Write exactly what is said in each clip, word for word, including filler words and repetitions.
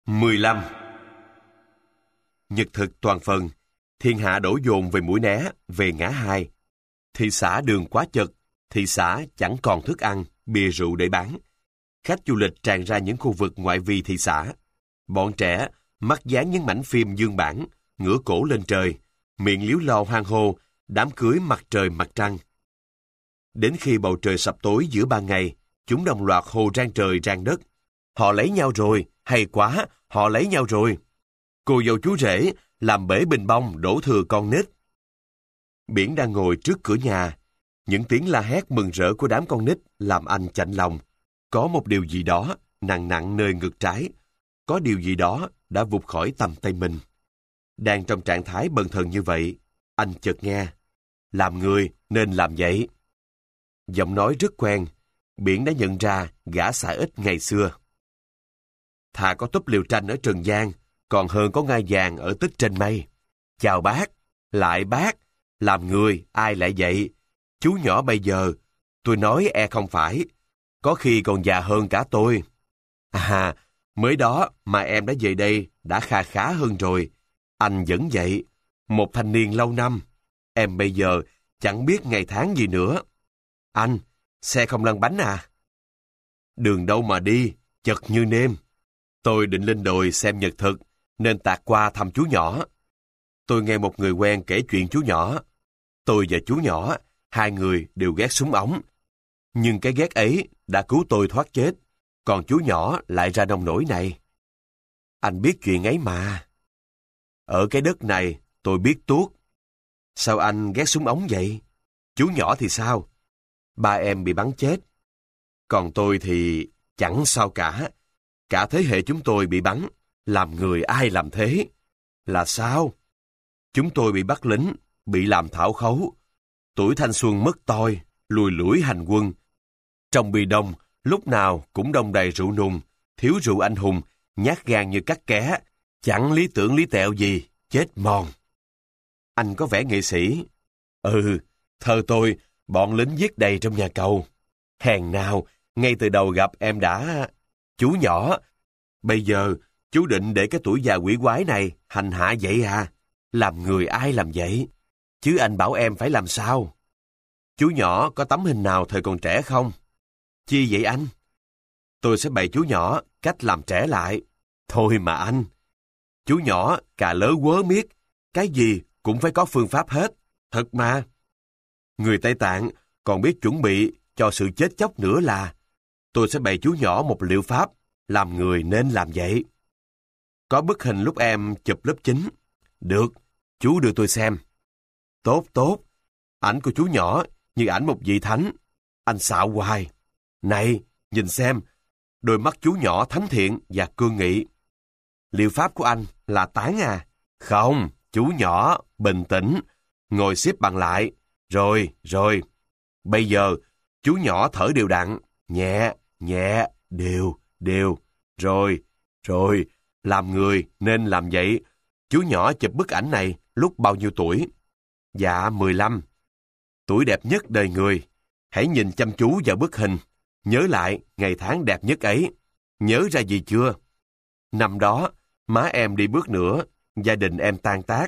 mười lăm. Nhật thực toàn phần, thiên hạ đổ dồn về Mũi Né, về ngã hai. Thị xã đường quá chật, thị xã chẳng còn thức ăn, bia rượu để bán. Khách du lịch tràn ra những khu vực ngoại vi thị xã. Bọn trẻ mắt dán những mảnh phim dương bản, ngửa cổ lên trời, miệng líu lo hoang hô, đám cưới mặt trời mặt trăng. Đến khi bầu trời sập tối giữa ban ngày, chúng đồng loạt hô rang trời rang đất. Họ lấy nhau rồi, hay quá, họ lấy nhau rồi. Cô dâu chú rể làm bể bình bông đổ thừa con nít. Biển đang ngồi trước cửa nhà. Những tiếng la hét mừng rỡ của đám con nít làm anh chạnh lòng. Có một điều gì đó nặng nặng nơi ngực trái. Có điều gì đó đã vụt khỏi tầm tay mình. Đang trong trạng thái bần thần như vậy, anh chợt nghe. Làm người nên làm vậy. Giọng nói rất quen. Biển đã nhận ra gã xà ích ngày xưa. Thà có túp liều tranh ở Trần gian, còn hơn có ngai vàng ở tích trên mây. Chào bác, lại bác, làm người ai lại vậy? Chú nhỏ bây giờ, tôi nói e không phải, có khi còn già hơn cả tôi. À, mới đó mà em đã về đây đã kha khá hơn rồi. Anh vẫn vậy, một thanh niên lâu năm. Em bây giờ chẳng biết ngày tháng gì nữa. Anh, xe không lăn bánh à? Đường đâu mà đi, chật như nêm. Tôi định lên đồi xem nhật thực, nên tạt qua thăm chú nhỏ. Tôi nghe một người quen kể chuyện chú nhỏ. Tôi và chú nhỏ, hai người đều ghét súng ống. Nhưng cái ghét ấy đã cứu tôi thoát chết, còn chú nhỏ lại ra nông nổi này. Anh biết chuyện ấy mà. Ở cái đất này, tôi biết tuốt. Sao anh ghét súng ống vậy? Chú nhỏ thì sao? Ba em bị bắn chết. Còn tôi thì chẳng sao cả. Cả thế hệ chúng tôi bị bắn. Làm người ai làm thế? Là sao? Chúng tôi bị bắt lính, bị làm thảo khấu. Tuổi thanh xuân mất toi, lùi lủi hành quân. Trong bì đông, lúc nào cũng đông đầy rượu nùng, thiếu rượu anh hùng, nhát gan như cắt ké, chẳng lý tưởng lý tẹo gì, chết mòn. Anh có vẻ nghệ sĩ. Ừ, thơ tôi, bọn lính viết đầy trong nhà cầu. Hèn nào, ngay từ đầu gặp em đã... Chú nhỏ, bây giờ chú định để cái tuổi già quỷ quái này hành hạ vậy à? Làm người ai làm vậy? Chứ anh bảo em phải làm sao? Chú nhỏ có tấm hình nào thời còn trẻ không? Chi vậy anh? Tôi sẽ bày chú nhỏ cách làm trẻ lại. Thôi mà anh. Chú nhỏ cà lớ quớ miết, cái gì cũng phải có phương pháp hết. Thật mà. Người Tây Tạng còn biết chuẩn bị cho sự chết chóc nữa là tôi sẽ bày chú nhỏ một liệu pháp, làm người nên làm vậy. Có bức hình lúc em chụp lớp chín. Được, chú đưa tôi xem. Tốt, tốt. Ảnh của chú nhỏ như ảnh một vị thánh. Anh xạo hoài. Này, nhìn xem. Đôi mắt chú nhỏ thánh thiện và cương nghị. Liệu pháp của anh là tán à? Không, chú nhỏ, bình tĩnh. Ngồi xếp bằng lại. Rồi, rồi. Bây giờ, chú nhỏ thở đều đặn. Nhẹ, nhẹ, đều, đều. Rồi, rồi. Làm người nên làm vậy. Chú nhỏ chụp bức ảnh này lúc bao nhiêu tuổi? Dạ, mười lăm. Tuổi đẹp nhất đời người. Hãy nhìn chăm chú vào bức hình. Nhớ lại ngày tháng đẹp nhất ấy. Nhớ ra gì chưa? Năm đó, má em đi bước nữa, gia đình em tan tác.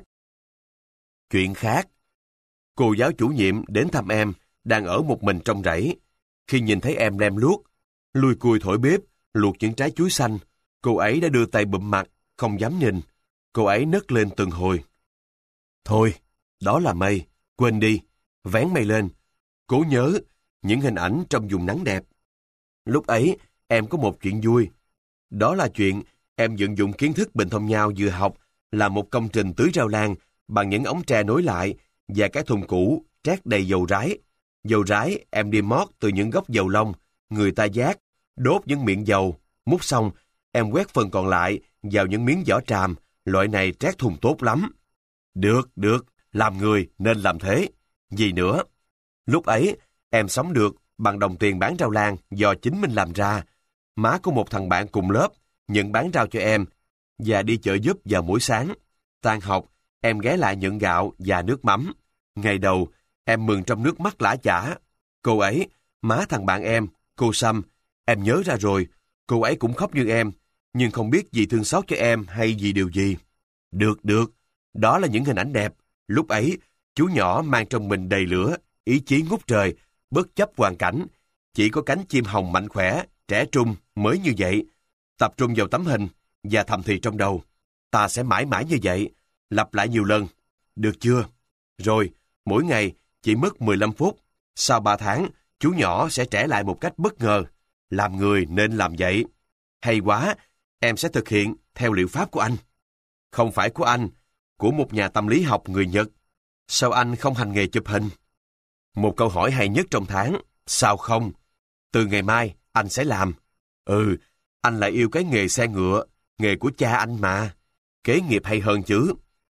Chuyện khác. Cô giáo chủ nhiệm đến thăm em, đang ở một mình trong rẫy. Khi nhìn thấy em lem luốc, lui cui thổi bếp, luộc những trái chuối xanh, cô ấy đã đưa tay bụm mặt, không dám nhìn. Cô ấy nấc lên từng hồi. Thôi, đó là mây, quên đi, vén mây lên. Cố nhớ những hình ảnh trong vùng nắng đẹp. Lúc ấy, em có một chuyện vui. Đó là chuyện em vận dụng kiến thức bình thông nhau vừa học là một công trình tưới rau lang bằng những ống tre nối lại và cái thùng cũ trét đầy dầu rái. Dầu rái em đi mót từ những gốc dầu lông, người ta giác, đốt những miệng dầu. Múc xong, em quét phần còn lại vào những miếng vỏ tràm, loại này trét thùng tốt lắm. Được, được, làm người nên làm thế. Gì nữa? Lúc ấy, em sống được bằng đồng tiền bán rau lang do chính mình làm ra. Má của một thằng bạn cùng lớp nhận bán rau cho em và đi chợ giúp vào buổi sáng. Tan học, em ghé lại nhận gạo và nước mắm. Ngày đầu, em mừng trong nước mắt lã chả. Cô ấy, má thằng bạn em, cô Sâm, em nhớ ra rồi, cô ấy cũng khóc như em, nhưng không biết dì thương xót cho em hay vì điều gì. Được, được, đó là những hình ảnh đẹp. Lúc ấy, chú nhỏ mang trong mình đầy lửa, ý chí ngút trời, bất chấp hoàn cảnh. Chỉ có cánh chim hồng mạnh khỏe, trẻ trung mới như vậy. Tập trung vào tấm hình và thầm thì trong đầu. Ta sẽ mãi mãi như vậy, lặp lại nhiều lần. Được chưa? Rồi, mỗi ngày chỉ mất mười lăm phút. Sau ba tháng, chú nhỏ sẽ trẻ lại một cách bất ngờ. Làm người nên làm vậy. Hay quá, em sẽ thực hiện theo liệu pháp của anh. Không phải của anh, của một nhà tâm lý học người Nhật. Sao anh không hành nghề chụp hình? Một câu hỏi hay nhất trong tháng. Sao không? Từ ngày mai, anh sẽ làm. Ừ, anh lại yêu cái nghề xe ngựa, nghề của cha anh mà. Kế nghiệp hay hơn chứ.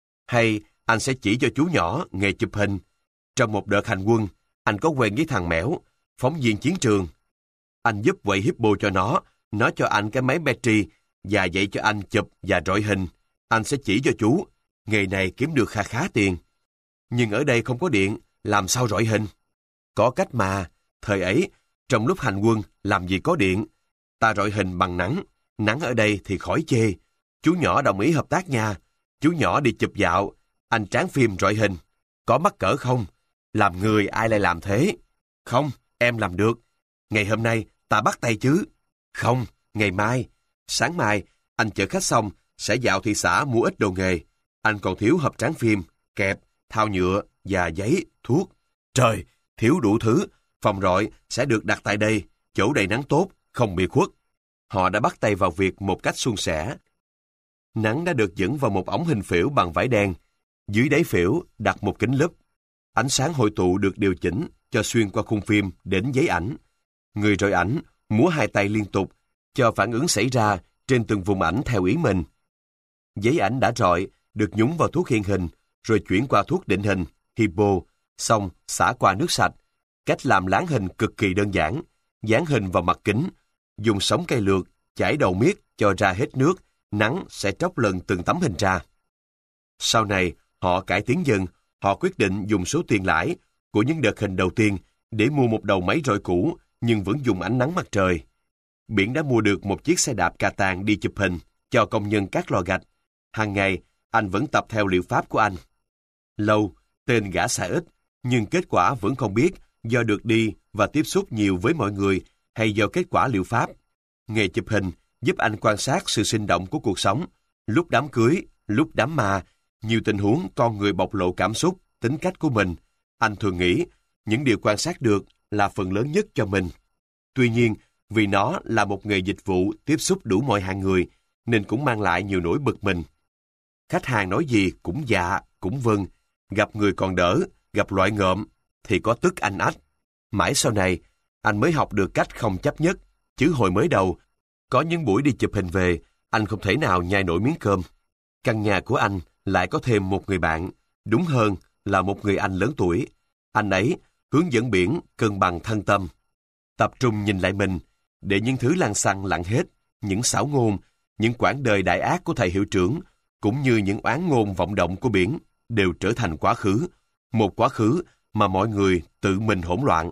Hay anh sẽ chỉ cho chú nhỏ nghề chụp hình. Trong một đợt hành quân, anh có quen với thằng Mẻo, phóng viên chiến trường. Anh giúp quậy hippo cho nó, nó cho anh cái máy battery và dạy cho anh chụp và rọi hình. Anh sẽ chỉ cho chú, nghề này kiếm được kha khá tiền. Nhưng ở đây không có điện, làm sao rọi hình? Có cách mà, thời ấy, trong lúc hành quân, làm gì có điện. Ta rọi hình bằng nắng, nắng ở đây thì khỏi chê. Chú nhỏ đồng ý hợp tác nha. Chú nhỏ đi chụp dạo, anh tráng phim rọi hình. Có mắc cỡ không? Làm người ai lại làm thế? Không, em làm được. Ngày hôm nay, ta bắt tay chứ. Không, ngày mai. Sáng mai, anh chở khách xong, sẽ dạo thị xã mua ít đồ nghề. Anh còn thiếu hộp tráng phim, kẹp, thao nhựa và giấy, thuốc. Trời, thiếu đủ thứ. Phòng rọi sẽ được đặt tại đây, chỗ đầy nắng tốt, không bị khuất. Họ đã bắt tay vào việc một cách suôn sẻ. Nắng đã được dẫn vào một ống hình phễu bằng vải đen. Dưới đáy phễu đặt một kính lúp. Ánh sáng hội tụ được điều chỉnh cho xuyên qua khung phim đến giấy ảnh. Người rọi ảnh múa hai tay liên tục cho phản ứng xảy ra trên từng vùng ảnh theo ý mình. Giấy ảnh đã rọi được nhúng vào thuốc hiện hình rồi chuyển qua thuốc định hình, hippo, xong xả qua nước sạch. Cách làm láng hình cực kỳ đơn giản. Dán hình vào mặt kính, dùng sóng cây lược chải đầu miết cho ra hết nước, nắng sẽ tróc lần từng tấm hình ra. Sau này, họ cải tiến dần, họ quyết định dùng số tiền lãi của những đợt hình đầu tiên để mua một đầu máy rọi cũ nhưng vẫn dùng ánh nắng mặt trời. Biển đã mua được một chiếc xe đạp cà tàng đi chụp hình cho công nhân các lò gạch. Hàng ngày, anh vẫn tập theo liệu pháp của anh. Lâu, tên gã xài ít, nhưng kết quả vẫn không biết do được đi và tiếp xúc nhiều với mọi người hay do kết quả liệu pháp. Nghề chụp hình giúp anh quan sát sự sinh động của cuộc sống, lúc đám cưới, lúc đám ma, nhiều tình huống con người bộc lộ cảm xúc, tính cách của mình. Anh thường nghĩ những điều quan sát được là phần lớn nhất cho mình. Tuy nhiên, vì nó là một nghề dịch vụ tiếp xúc đủ mọi hạng người, nên cũng mang lại nhiều nỗi bực mình. Khách hàng nói gì cũng dạ, cũng vâng, gặp người còn đỡ, gặp loại ngợm thì có tức anh ách. Mãi sau này, anh mới học được cách không chấp nhất, chứ hồi mới đầu, có những buổi đi chụp hình về, anh không thể nào nhai nổi miếng cơm. Căn nhà của anh lại có thêm một người bạn, đúng hơn là một người anh lớn tuổi. Anh ấy hướng dẫn biển cân bằng thân tâm. Tập trung nhìn lại mình, để những thứ lăng xăng lặng hết, những xảo ngôn, những quãng đời đại ác của thầy hiệu trưởng, cũng như những oán ngôn vọng động của biển, đều trở thành quá khứ. Một quá khứ mà mọi người tự mình hỗn loạn.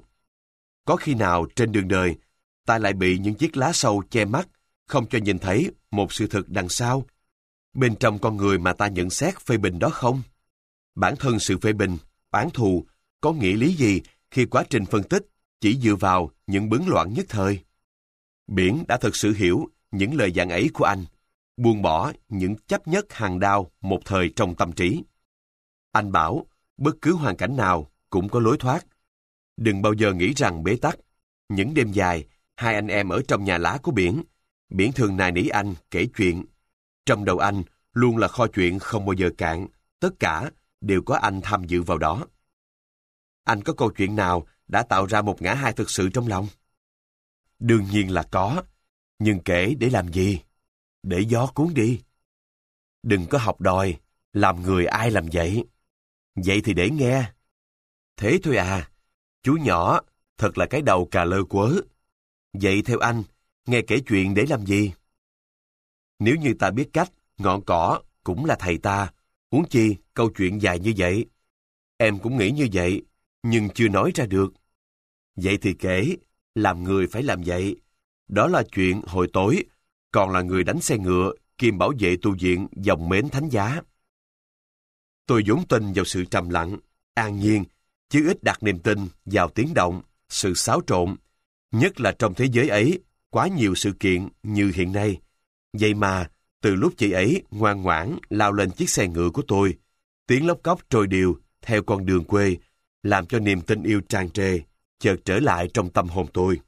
Có khi nào trên đường đời, ta lại bị những chiếc lá sâu che mắt, không cho nhìn thấy một sự thật đằng sau, bên trong con người mà ta nhận xét phê bình đó không? Bản thân sự phê bình, oán thù, có nghĩa lý gì khi quá trình phân tích chỉ dựa vào những bấn loạn nhất thời? Biển đã thực sự hiểu những lời dặn ấy của anh, buông bỏ những chấp nhất hàng đao một thời trong tâm trí. Anh bảo, bất cứ hoàn cảnh nào cũng có lối thoát. Đừng bao giờ nghĩ rằng bế tắc. Những đêm dài, hai anh em ở trong nhà lá của biển. Biển thường nài nỉ anh kể chuyện. Trong đầu anh luôn là kho chuyện không bao giờ cạn. Tất cả đều có anh tham dự vào đó. Anh có câu chuyện nào đã tạo ra một ngã hai thực sự trong lòng? Đương nhiên là có. Nhưng kể để làm gì? Để gió cuốn đi. Đừng có học đòi, làm người ai làm vậy. Vậy thì để nghe. Thế thôi à, chú nhỏ, thật là cái đầu cà lơ quớ. Vậy theo anh, nghe kể chuyện để làm gì? Nếu như ta biết cách, ngọn cỏ cũng là thầy ta, huống chi câu chuyện dài như vậy. Em cũng nghĩ như vậy, nhưng chưa nói ra được. Vậy thì kể, làm người phải làm vậy. Đó là chuyện hồi tối, còn là người đánh xe ngựa, kiêm bảo vệ tu viện dòng mến thánh giá. Tôi vốn tin vào sự trầm lặng, an nhiên, chứ ít đặt niềm tin vào tiếng động, sự xáo trộn, nhất là trong thế giới ấy, quá nhiều sự kiện như hiện nay. Vậy mà, từ lúc chị ấy ngoan ngoãn lao lên chiếc xe ngựa của tôi, tiếng lóc cóc trôi đều theo con đường quê, làm cho niềm tin yêu tràn trề, chợt trở lại trong tâm hồn tôi.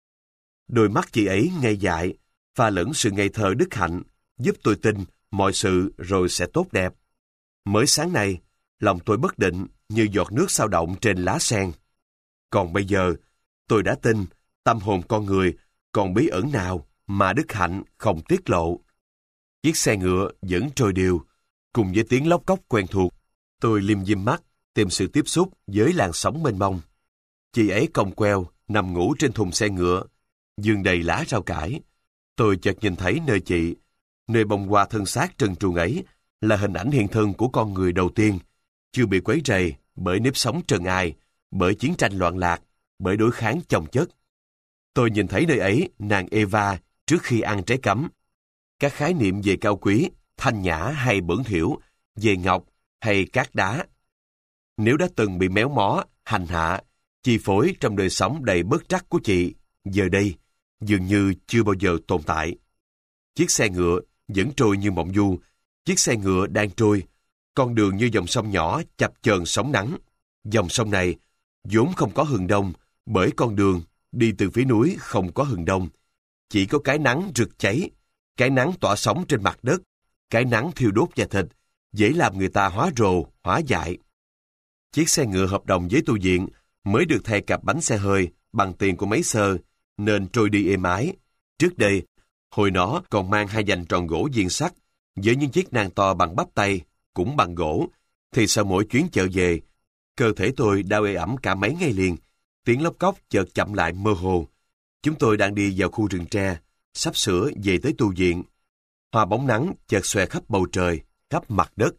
Đôi mắt chị ấy ngây dại, pha lẫn sự ngây thơ đức hạnh, giúp tôi tin mọi sự rồi sẽ tốt đẹp. Mới sáng nay, lòng tôi bất định như giọt nước sao động trên lá sen. Còn bây giờ, tôi đã tin tâm hồn con người còn bí ẩn nào mà đức hạnh không tiết lộ. Chiếc xe ngựa vẫn trôi đều, cùng với tiếng lóc cóc quen thuộc. Tôi liêm diêm mắt, tìm sự tiếp xúc với làn sóng mênh mông. Chị ấy cong queo, nằm ngủ trên thùng xe ngựa, giường đầy lá rau cải. Tôi chợt nhìn thấy nơi chị, nơi bông hoa thân xác trần truồng ấy, là hình ảnh hiện thân của con người đầu tiên, chưa bị quấy rầy bởi nếp sống trần ai, bởi chiến tranh loạn lạc, bởi đối kháng chồng chất. Tôi nhìn thấy nơi ấy nàng Eva trước khi ăn trái cấm. Các khái niệm về cao quý, thanh nhã hay bẩn thỉu, về ngọc hay cát đá, nếu đã từng bị méo mó, hành hạ, chi phối trong đời sống đầy bất trắc của chị, giờ đây dường như chưa bao giờ tồn tại. Chiếc xe ngựa vẫn trôi như mộng du. Chiếc xe ngựa đang trôi, con đường như dòng sông nhỏ chập chờn sóng nắng. Dòng sông này vốn không có hừng đông, bởi con đường đi từ phía núi không có hừng đông. Chỉ có cái nắng rực cháy, cái nắng tỏa sóng trên mặt đất, cái nắng thiêu đốt da thịt, dễ làm người ta hóa rồ, hóa dại. Chiếc xe ngựa hợp đồng với tu viện mới được thay cặp bánh xe hơi bằng tiền của mấy sơ, nên trôi đi êm ái. Trước đây, hồi nó còn mang hai dành tròn gỗ viền sắt, với những chiếc nang to bằng bắp tay, cũng bằng gỗ, thì sau mỗi chuyến chợ về, cơ thể tôi đau ê ẩm cả mấy ngày liền. Tiếng lóc cóc chợt chậm lại mơ hồ. Chúng tôi đang đi vào khu rừng tre, sắp sửa về tới tu viện. Hoa bóng nắng chợt xòe khắp bầu trời, khắp mặt đất.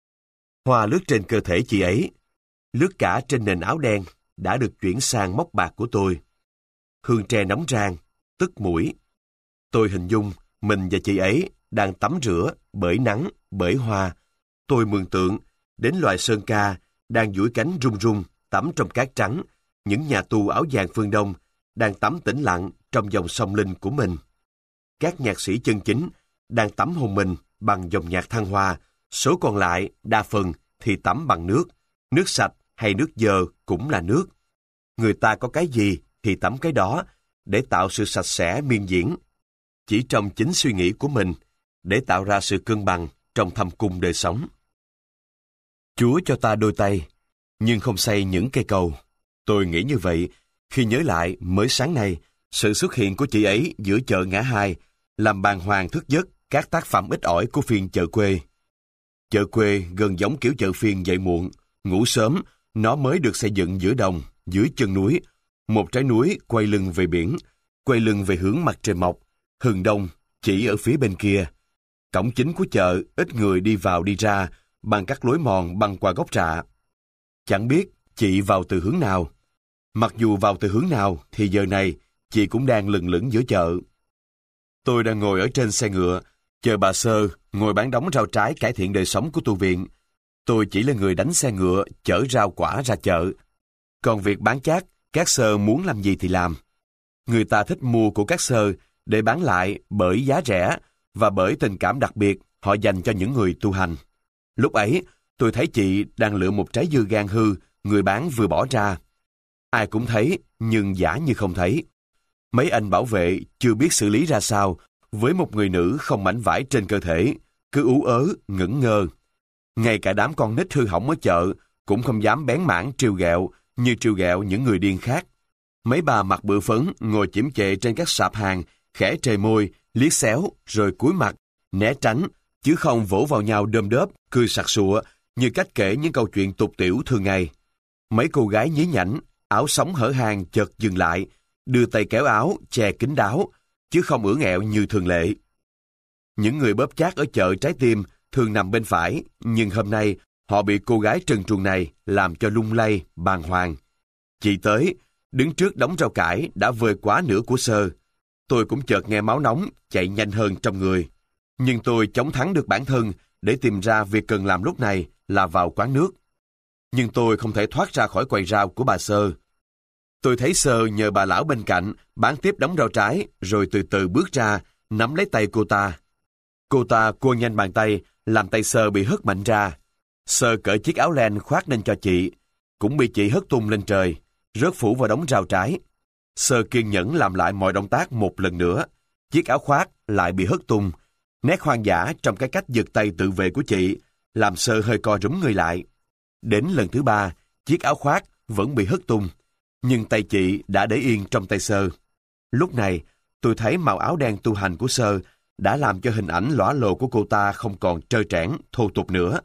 Hoa lướt trên cơ thể chị ấy, lướt cả trên nền áo đen đã được chuyển sang móc bạc của tôi. Hương tre nóng rang, tức mũi. Tôi hình dung mình và chị ấy đang tắm rửa bởi nắng, bởi hoa. Tôi mường tượng đến loài sơn ca đang duỗi cánh rung rung tắm trong cát trắng, những nhà tù áo vàng phương Đông đang tắm tĩnh lặng trong dòng sông linh của mình. Các nhạc sĩ chân chính đang tắm hồn mình bằng dòng nhạc thăng hoa, số còn lại đa phần thì tắm bằng nước, nước sạch hay nước dơ cũng là nước. Người ta có cái gì thì tắm cái đó để tạo sự sạch sẽ miên diễn, chỉ trong chính suy nghĩ của mình, để tạo ra sự cân bằng trong thâm cung đời sống. Chúa cho ta đôi tay, nhưng không xây những cây cầu. Tôi nghĩ như vậy khi nhớ lại mới sáng nay, sự xuất hiện của chị ấy giữa chợ ngã hai làm bàng hoàng thức giấc các tác phẩm ít ỏi của phiên chợ quê. Chợ quê gần giống kiểu chợ phiên dậy muộn, ngủ sớm, nó mới được xây dựng giữa đồng, dưới chân núi, một trái núi quay lưng về biển, quay lưng về hướng mặt trời mọc, hừng đông chỉ ở phía bên kia. Cổng chính của chợ ít người đi vào đi ra bằng các lối mòn băng qua gốc rạ. Chẳng biết chị vào từ hướng nào. Mặc dù vào từ hướng nào thì giờ này chị cũng đang lừng lững giữa chợ. Tôi đang ngồi ở trên xe ngựa, chờ bà Sơ ngồi bán đống rau trái cải thiện đời sống của tu viện. Tôi chỉ là người đánh xe ngựa chở rau quả ra chợ. Còn việc bán chác, các Sơ muốn làm gì thì làm. Người ta thích mua của các Sơ để bán lại bởi giá rẻ và bởi tình cảm đặc biệt họ dành cho những người tu hành. Lúc ấy, tôi thấy chị đang lựa một trái dưa gan hư người bán vừa bỏ ra. Ai cũng thấy, nhưng giả như không thấy. Mấy anh bảo vệ chưa biết xử lý ra sao với một người nữ không mảnh vải trên cơ thể, cứ ú ớ, ngẩn ngơ. Ngay cả đám con nít hư hỏng ở chợ cũng không dám bén mảng trêu ghẹo như trêu ghẹo những người điên khác. Mấy bà mặc bự phấn ngồi chiếm chệ trên các sạp hàng, khẽ trề môi, liếc xéo, rồi cúi mặt, né tránh, chứ không vỗ vào nhau đơm đớp, cười sặc sụa như cách kể những câu chuyện tục tiểu thường ngày. Mấy cô gái nhí nhảnh, áo sóng hở hang chợt dừng lại, đưa tay kéo áo, che kín đáo, chứ không ưỡn ẹo như thường lệ. Những người bóp chát ở chợ Trái Tim thường nằm bên phải, nhưng hôm nay họ bị cô gái trần truồng này làm cho lung lay, bàng hoàng. Chị tới, đứng trước đống rau cải đã vơi quá nửa của Sơ. tôi cũng chợt nghe máu nóng chạy nhanh hơn trong người. Nhưng tôi chống thắng được bản thân để tìm ra việc cần làm lúc này là vào quán nước. Nhưng tôi không thể thoát ra khỏi quầy rau của bà Sơ. Tôi thấy Sơ nhờ bà lão bên cạnh bán tiếp đống rau trái, rồi từ từ bước ra, nắm lấy tay cô ta. Cô ta cua nhanh bàn tay, làm tay Sơ bị hất mạnh ra. Sơ cởi chiếc áo len khoác lên cho chị, cũng bị chị hất tung lên trời, rớt phủ vào đống rau trái. Sơ kiên nhẫn làm lại mọi động tác một lần nữa. Chiếc áo khoác lại bị hất tung. Nét hoang dã trong cái cách giật tay tự vệ của chị làm Sơ hơi co rúm người lại. Đến lần thứ ba, chiếc áo khoác vẫn bị hất tung, nhưng tay chị đã để yên trong tay Sơ. Lúc này, tôi thấy màu áo đen tu hành của Sơ đã làm cho hình ảnh lõa lồ của cô ta không còn trơ trẽn, thô tục nữa.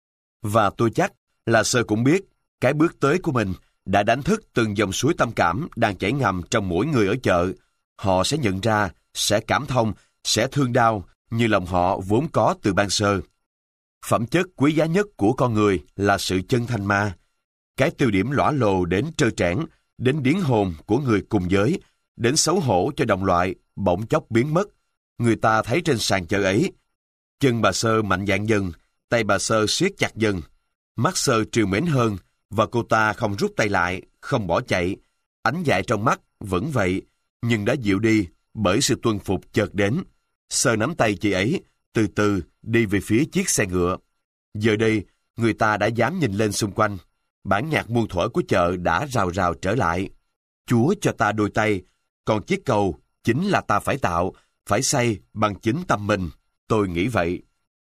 Và tôi chắc là Sơ cũng biết cái bước tới của mình đã đánh thức từng dòng suối tâm cảm đang chảy ngầm trong mỗi người ở chợ. Họ sẽ nhận ra, sẽ cảm thông, sẽ thương đau như lòng họ vốn có từ ban sơ. Phẩm chất quý giá nhất của con người là sự chân thành mà. Cái tiêu điểm lõa lồ đến trơ trẽn, đến điếng hồn của người cùng giới, đến xấu hổ cho đồng loại, bỗng chốc biến mất. Người ta thấy trên sàn chợ ấy. Chân bà Sơ mạnh dạn dần, tay bà Sơ siết chặt dần. Mắt Sơ trìu mến hơn, và cô ta không rút tay lại, không bỏ chạy. Ánh dại trong mắt vẫn vậy, nhưng đã dịu đi bởi sự tuân phục chợt đến. Sơ nắm tay chị ấy, từ từ đi về phía chiếc xe ngựa. Giờ đây, người ta đã dám nhìn lên xung quanh. Bản nhạc muôn thuở của chợ đã rào rào trở lại. Chúa cho ta đôi tay, còn chiếc cầu chính là ta phải tạo, phải xây bằng chính tâm mình. Tôi nghĩ vậy.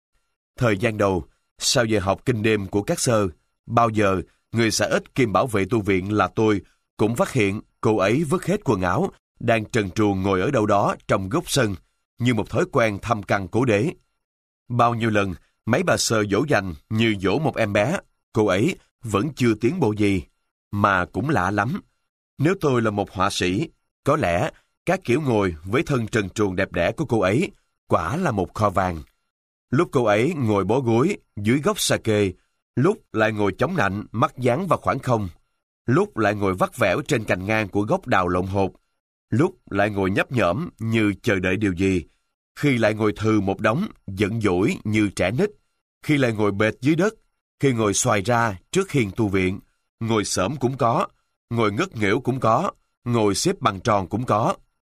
Thời gian đầu, sau giờ học kinh đêm của các Sơ, bao giờ người xã ích kiêm bảo vệ tu viện là tôi cũng phát hiện cô ấy vứt hết quần áo, đang trần truồng ngồi ở đâu đó trong góc sân, như một thói quen thâm căn cố đế. Bao nhiêu lần, mấy bà Sơ dỗ dành như dỗ một em bé, cô ấy vẫn chưa tiến bộ gì. Mà cũng lạ lắm. Nếu tôi là một họa sĩ, có lẽ các kiểu ngồi với thân trần truồng đẹp đẽ của cô ấy quả là một kho vàng. Lúc cô ấy ngồi bó gối dưới gốc sake, lúc lại ngồi chống nạnh mắt dán vào khoảng không, lúc lại ngồi vắt vẻo trên cành ngang của gốc đào lộn hột, lúc lại ngồi nhấp nhổm như chờ đợi điều gì, khi lại ngồi thừ một đống giận dỗi như trẻ nít, khi lại ngồi bệt dưới đất, khi ngồi xoài ra trước hiên tu viện, ngồi xổm cũng có, ngồi ngất nghễu cũng có, ngồi xếp bằng tròn cũng có.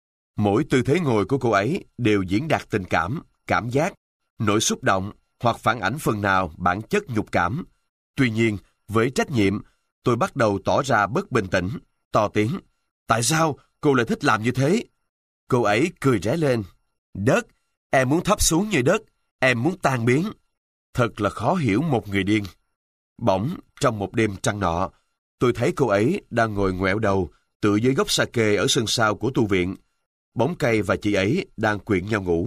Mỗi tư thế ngồi của cô ấy đều diễn đạt tình cảm, cảm giác, nỗi xúc động hoặc phản ảnh phần nào bản chất nhục cảm. Tuy nhiên, với trách nhiệm, tôi bắt đầu tỏ ra bất bình tĩnh, to tiếng. Tại sao cô lại thích làm như thế? Cô ấy cười ré lên. Đất, em muốn thấp xuống như đất, em muốn tan biến. Thật là khó hiểu một người điên. Bỗng, trong một đêm trăng nọ, tôi thấy cô ấy đang ngồi ngoẹo đầu, tựa dưới gốc sake ở sân sau của tu viện. Bóng cây và chị ấy đang quyện nhau ngủ.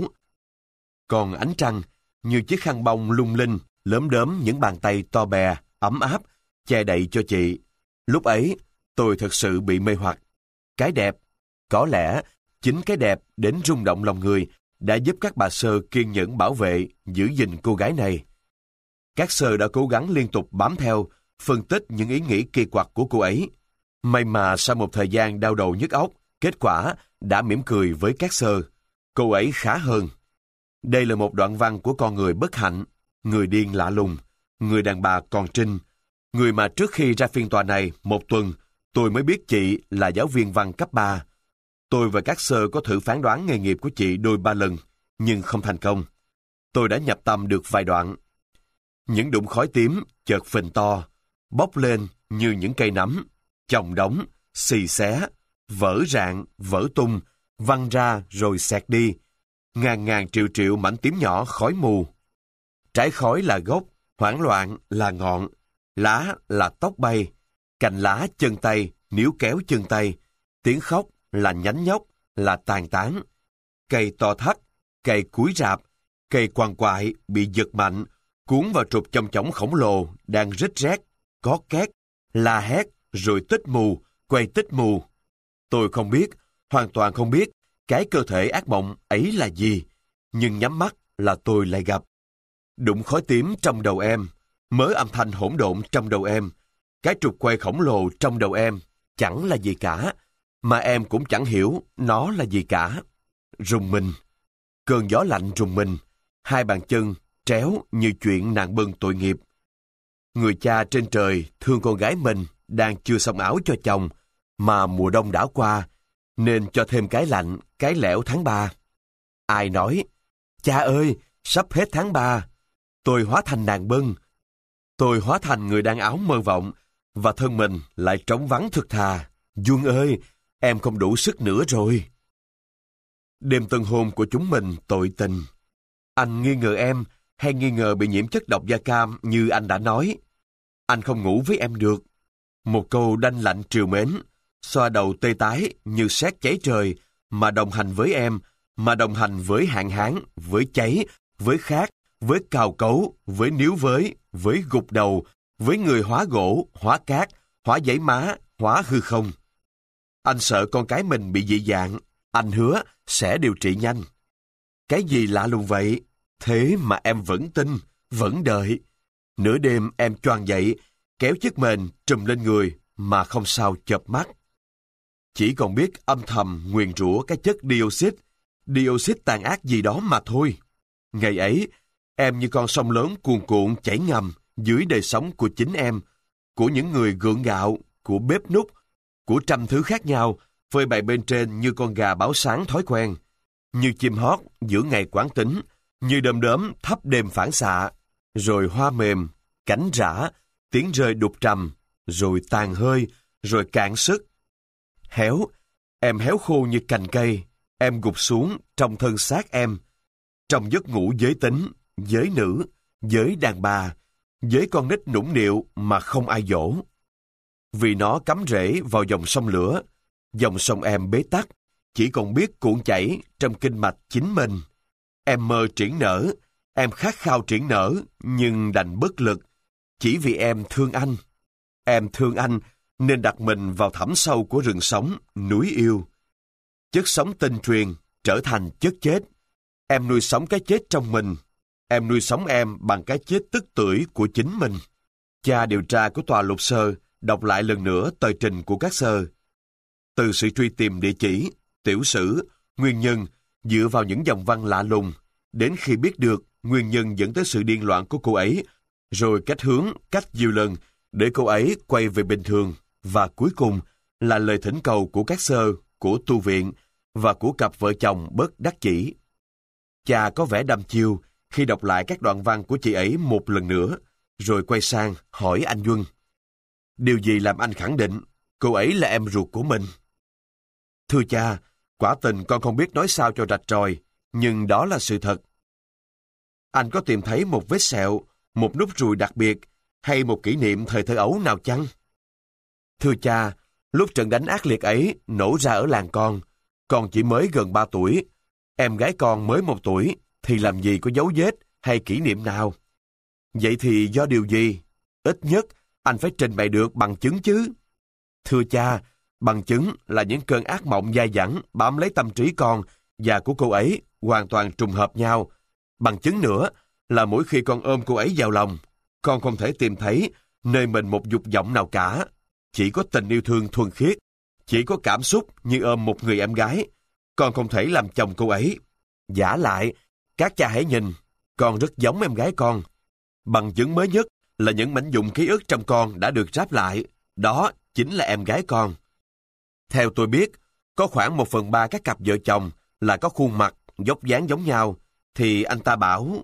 Còn ánh trăng, như chiếc khăn bông lung linh, lớm đớm những bàn tay to bè, ấm áp, che đậy cho chị. Lúc ấy, tôi thật sự bị mê hoặc. Cái đẹp, có lẽ chính cái đẹp đến rung động lòng người đã giúp các bà Sơ kiên nhẫn bảo vệ, giữ gìn cô gái này. Các Sơ đã cố gắng liên tục bám theo, phân tích những ý nghĩ kỳ quặc của cô ấy. May mà sau một thời gian đau đầu nhức óc, kết quả đã mỉm cười với các Sơ. Cô ấy khá hơn. Đây là một đoạn văn của con người bất hạnh, người điên lạ lùng, người đàn bà còn trinh, người mà trước khi ra phiên tòa này một tuần, tôi mới biết chị là giáo viên văn cấp ba. Tôi và các Sơ có thử phán đoán nghề nghiệp của chị đôi ba lần, nhưng không thành công. Tôi đã nhập tâm được vài đoạn. Những đụng khói tím chợt phình to, bốc lên như những cây nấm, chồng đống, xì xé, vỡ rạn, vỡ tung, văng ra rồi xẹt đi. Ngàn ngàn triệu triệu mảnh tím nhỏ khói mù. Trái khói là gốc, hoảng loạn là ngọn, lá là tóc bay, cành lá chân tay, níu kéo chân tay, tiếng khóc là nhánh nhóc, là tàn tán. Cây to thắt, cây cúi rạp, cây quằn quại bị giật mạnh, cuốn vào trục chông chóng khổng lồ đang rít rét, có két, la hét rồi tích mù, quay tích mù. Tôi không biết, hoàn toàn không biết cái cơ thể ác mộng ấy là gì, nhưng nhắm mắt là tôi lại gặp. Đụng khói tím trong đầu em, mớ âm thanh hỗn độn trong đầu em, cái trục quay khổng lồ trong đầu em, chẳng là gì cả, mà em cũng chẳng hiểu nó là gì cả. rùng mình. Cơn gió lạnh rùng mình, hai bàn chân tréo như chuyện nàng bân tội nghiệp. Người cha trên trời thương con gái mình đang chưa xong áo cho chồng, mà mùa đông đã qua, nên cho thêm cái lạnh, cái lẽo tháng ba. Ai nói, cha ơi, sắp hết tháng ba, tôi hóa thành nàng bân. Tôi hóa thành người đang áo mơ vọng, và thân mình lại trống vắng thực thà. Duân ơi, em không đủ sức nữa rồi. Đêm tân hôn của chúng mình tội tình. Anh nghi ngờ em, hay nghi ngờ bị nhiễm chất độc da cam như anh đã nói. Anh không ngủ với em được. Một câu đanh lạnh trìu mến, xoa đầu tê tái như sét cháy trời, mà đồng hành với em, mà đồng hành với hạn hán, với cháy, với khát, với cào cấu, với níu với, với gục đầu, với người hóa gỗ, hóa cát, hóa giấy má, hóa hư không. Anh sợ con cái mình bị dị dạng, anh hứa sẽ điều trị nhanh. Cái gì lạ lùng vậy? Thế mà em vẫn tin, vẫn đợi. Nửa đêm em choàng dậy, kéo chiếc mền trùm lên người mà không sao chợp mắt. Chỉ còn biết âm thầm nguyền rủa cái chất dioxit, dioxit tàn ác gì đó mà thôi. Ngày ấy, em như con sông lớn cuồn cuộn chảy ngầm dưới đời sống của chính em, của những người gượng gạo, của bếp núc, của trăm thứ khác nhau, phơi bày bên trên như con gà báo sáng thói quen, như chim hót giữa ngày quán tính, như đom đóm thắp đêm phản xạ, rồi hoa mềm, cánh rã, tiếng rơi đục trầm, rồi tàn hơi, rồi cạn sức. Héo, em héo khô như cành cây, em gục xuống trong thân xác em, trong giấc ngủ giới tính, giới nữ, giới đàn bà, giới con nít nũng nịu mà không ai dỗ. Vì nó cắm rễ vào dòng sông lửa, dòng sông em bế tắc, chỉ còn biết cuộn chảy trong kinh mạch chính mình. Em mơ triển nở, em khát khao triển nở, nhưng đành bất lực, chỉ vì em thương anh. Em thương anh, nên đặt mình vào thẳm sâu của rừng sống, núi yêu. Chất sống tinh truyền trở thành chất chết. Em nuôi sống cái chết trong mình. Em nuôi sống em bằng cái chết tức tưởi của chính mình. Cha điều tra của tòa lục sơ đọc lại lần nữa tờ trình của các sơ. Từ sự truy tìm địa chỉ, tiểu sử, nguyên nhân dựa vào những dòng văn lạ lùng, đến khi biết được nguyên nhân dẫn tới sự điên loạn của cô ấy, rồi cách hướng, cách nhiều lần để cô ấy quay về bình thường, và cuối cùng là lời thỉnh cầu của các sơ, của tu viện và của cặp vợ chồng bất đắc chỉ. Cha có vẻ đăm chiêu khi đọc lại các đoạn văn của chị ấy một lần nữa, rồi quay sang hỏi anh Duân. Điều gì làm anh khẳng định cô ấy là em ruột của mình? Thưa cha, quả tình con không biết nói sao cho rạch ròi, nhưng đó là sự thật. Anh có tìm thấy một vết sẹo, một nút ruồi đặc biệt, hay một kỷ niệm thời thơ ấu nào chăng? Thưa cha, lúc trận đánh ác liệt ấy nổ ra ở làng con, con chỉ mới gần ba tuổi, em gái con mới một tuổi, thì làm gì có dấu vết hay kỷ niệm nào? Vậy thì do điều gì? Ít nhất anh phải trình bày được bằng chứng chứ. Thưa cha, bằng chứng là những cơn ác mộng dai dẳng bám lấy tâm trí con và của cô ấy hoàn toàn trùng hợp nhau. Bằng chứng nữa là mỗi khi con ôm cô ấy vào lòng, con không thể tìm thấy nơi mình một dục vọng nào cả. Chỉ có tình yêu thương thuần khiết, chỉ có cảm xúc như ôm một người em gái. Con không thể làm chồng cô ấy. Vả lại, các cha hãy nhìn, con rất giống em gái con. Bằng chứng mới nhất là những mảnh vụn ký ức trong con đã được ráp lại. Đó chính là em gái con. Theo tôi biết, có khoảng một phần ba các cặp vợ chồng là có khuôn mặt, dốc dáng giống nhau, thì anh ta bảo...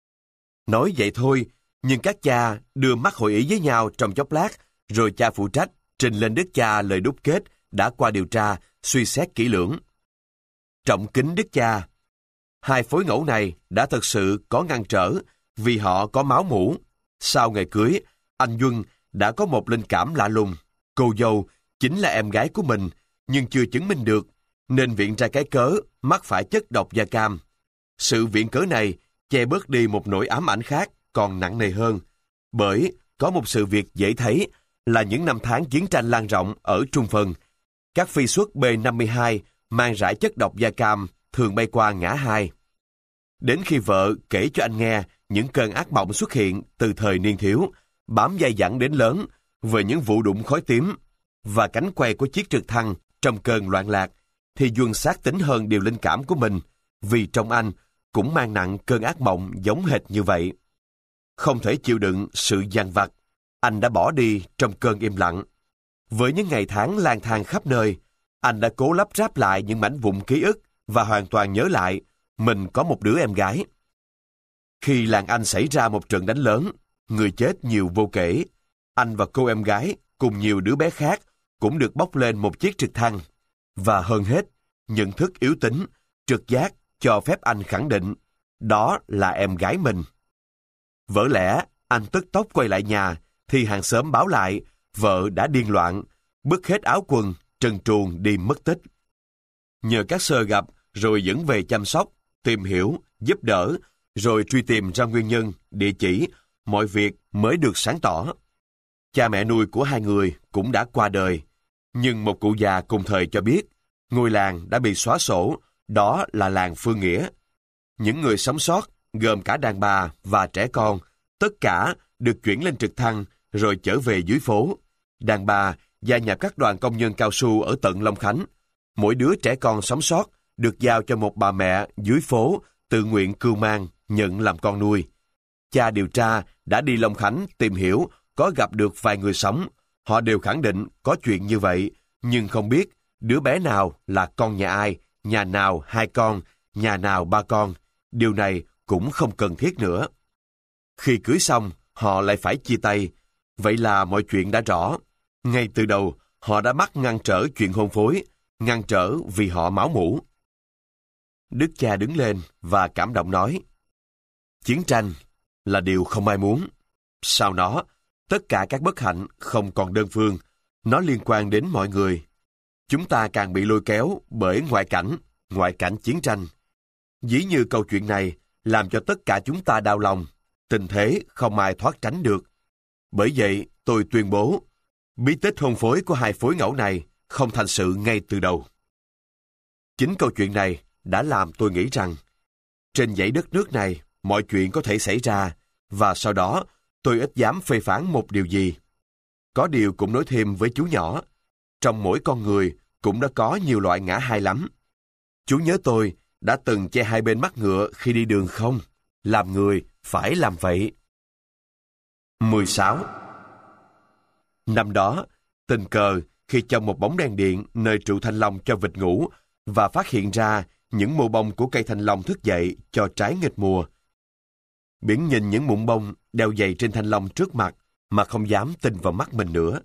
Nói vậy thôi, nhưng các cha đưa mắt hội ý với nhau trong chốc lát, rồi cha phụ trách trình lên đức cha lời đúc kết đã qua điều tra, suy xét kỹ lưỡng. Trọng kính đức cha, hai phối ngẫu này đã thật sự có ngăn trở vì họ có máu mủ. Sau ngày cưới, anh Duân đã có một linh cảm lạ lùng. Cô dâu chính là em gái của mình, nhưng chưa chứng minh được, nên viện ra cái cớ mắc phải chất độc da cam. Sự viện cớ này che bớt đi một nỗi ám ảnh khác còn nặng nề hơn, bởi có một sự việc dễ thấy là những năm tháng chiến tranh lan rộng ở Trung Phần, các phi suất B năm mươi hai mang rải chất độc da cam thường bay qua ngã hai. Đến khi vợ kể cho anh nghe những cơn ác mộng xuất hiện từ thời niên thiếu, bám dai dẳng đến lớn, về những vụ đụng khói tím và cánh quay của chiếc trực thăng trong cơn loạn lạc, thì Duân xác tính hơn điều linh cảm của mình, vì trong anh cũng mang nặng cơn ác mộng giống hệt như vậy. Không thể chịu đựng sự dằn vặt, anh đã bỏ đi trong cơn im lặng. Với những ngày tháng lang thang khắp nơi, anh đã cố lắp ráp lại những mảnh vụn ký ức và hoàn toàn nhớ lại mình có một đứa em gái. Khi làng anh xảy ra một trận đánh lớn, người chết nhiều vô kể, anh và cô em gái cùng nhiều đứa bé khác cũng được bốc lên một chiếc trực thăng. Và hơn hết, nhận thức yếu tính, trực giác cho phép anh khẳng định đó là em gái mình. Vỡ lẽ, anh tức tốc quay lại nhà, thì hàng xóm báo lại vợ đã điên loạn, bứt hết áo quần, trần truồng đi mất tích. Nhờ các sơ gặp, rồi dẫn về chăm sóc, tìm hiểu, giúp đỡ, rồi truy tìm ra nguyên nhân, địa chỉ, mọi việc mới được sáng tỏ. Cha mẹ nuôi của hai người cũng đã qua đời, nhưng một cụ già cùng thời cho biết, ngôi làng đã bị xóa sổ, đó là làng Phương Nghĩa. Những người sống sót, gồm cả đàn bà và trẻ con, tất cả được chuyển lên trực thăng rồi chở về dưới phố. Đàn bà gia nhập các đoàn công nhân cao su ở tận Long Khánh. Mỗi đứa trẻ con sống sót được giao cho một bà mẹ dưới phố tự nguyện cưu mang, nhận làm con nuôi. Cha điều tra đã đi Long Khánh tìm hiểu có gặp được vài người sống. Họ đều khẳng định có chuyện như vậy, nhưng không biết đứa bé nào là con nhà ai, nhà nào hai con, nhà nào ba con. Điều này cũng không cần thiết nữa. Khi cưới xong, họ lại phải chia tay. Vậy là mọi chuyện đã rõ. Ngay từ đầu, họ đã mắc ngăn trở chuyện hôn phối, ngăn trở vì họ máu mủ. Đức cha đứng lên và cảm động nói, chiến tranh là điều không ai muốn. Sau nó, tất cả các bất hạnh không còn đơn phương, nó liên quan đến mọi người. Chúng ta càng bị lôi kéo bởi ngoại cảnh, ngoại cảnh chiến tranh. Dĩ như câu chuyện này làm cho tất cả chúng ta đau lòng, tình thế không ai thoát tránh được. Bởi vậy, tôi tuyên bố, bí tích hôn phối của hai phối ngẫu này không thành sự ngay từ đầu. Chính câu chuyện này đã làm tôi nghĩ rằng, trên dãy đất nước này, mọi chuyện có thể xảy ra, và sau đó tôi ít dám phê phán một điều gì. Có điều cũng nói thêm với chú nhỏ, trong mỗi con người cũng đã có nhiều loại ngã hai lắm. Chú nhớ tôi đã từng che hai bên mắt ngựa khi đi đường không? Làm người phải làm vậy. mười sáu. Năm đó, tình cờ khi trong một bóng đèn điện nơi trụ thanh long cho vịt ngủ và phát hiện ra những mùa bông của cây thanh long thức dậy cho trái nghịch mùa. Biển nhìn những mụn bông đeo dày trên thanh long trước mặt mà không dám tin vào mắt mình nữa.